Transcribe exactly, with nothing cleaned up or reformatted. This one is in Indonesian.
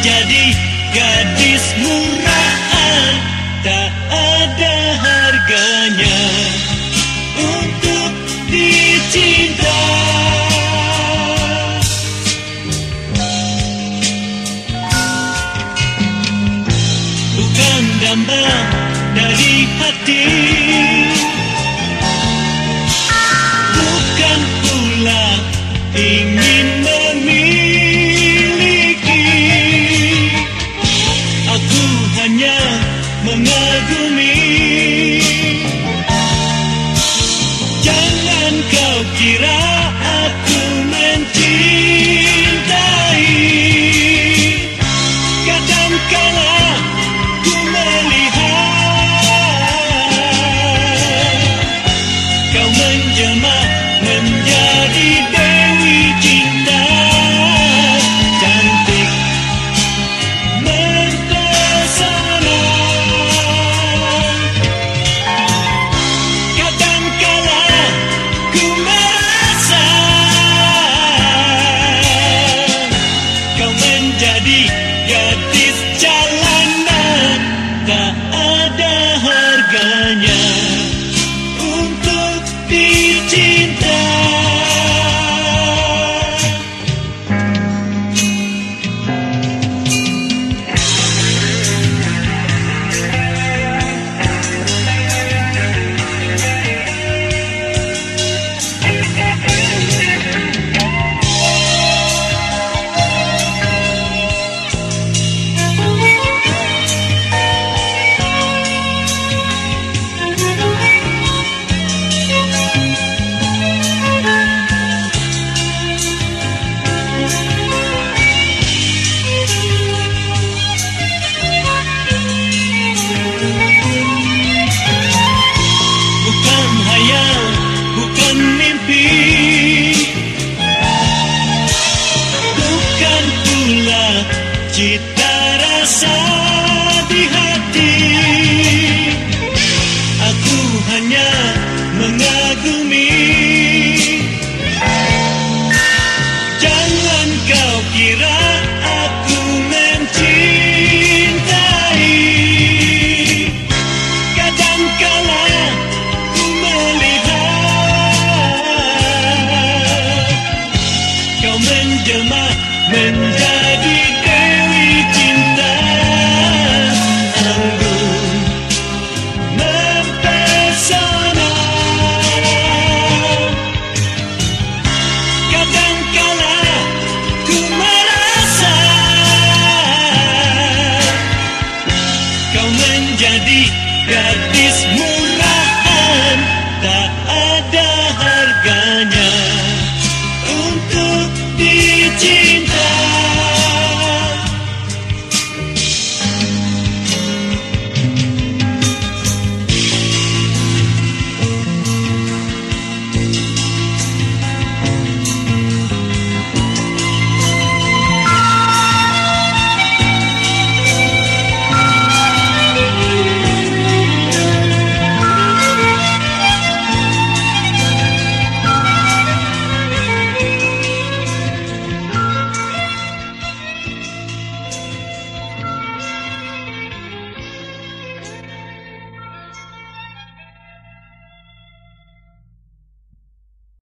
menjadi gadis murahan, tak ada harganya untuk dicinta. Bukan dambang dari hati, bukan pula ingin memiliki. Aku hanya mengagumi. Jangan kau kira aku mencintai. Kadangkala ku melihat kau menjelma menjadi dewi cinta, cantik mempesona. Kadangkala ku merasa kau menjadi gadis jalanan, tak ada harganya untuk dicinta. Bukan mimpi, bukan pula cita rasa.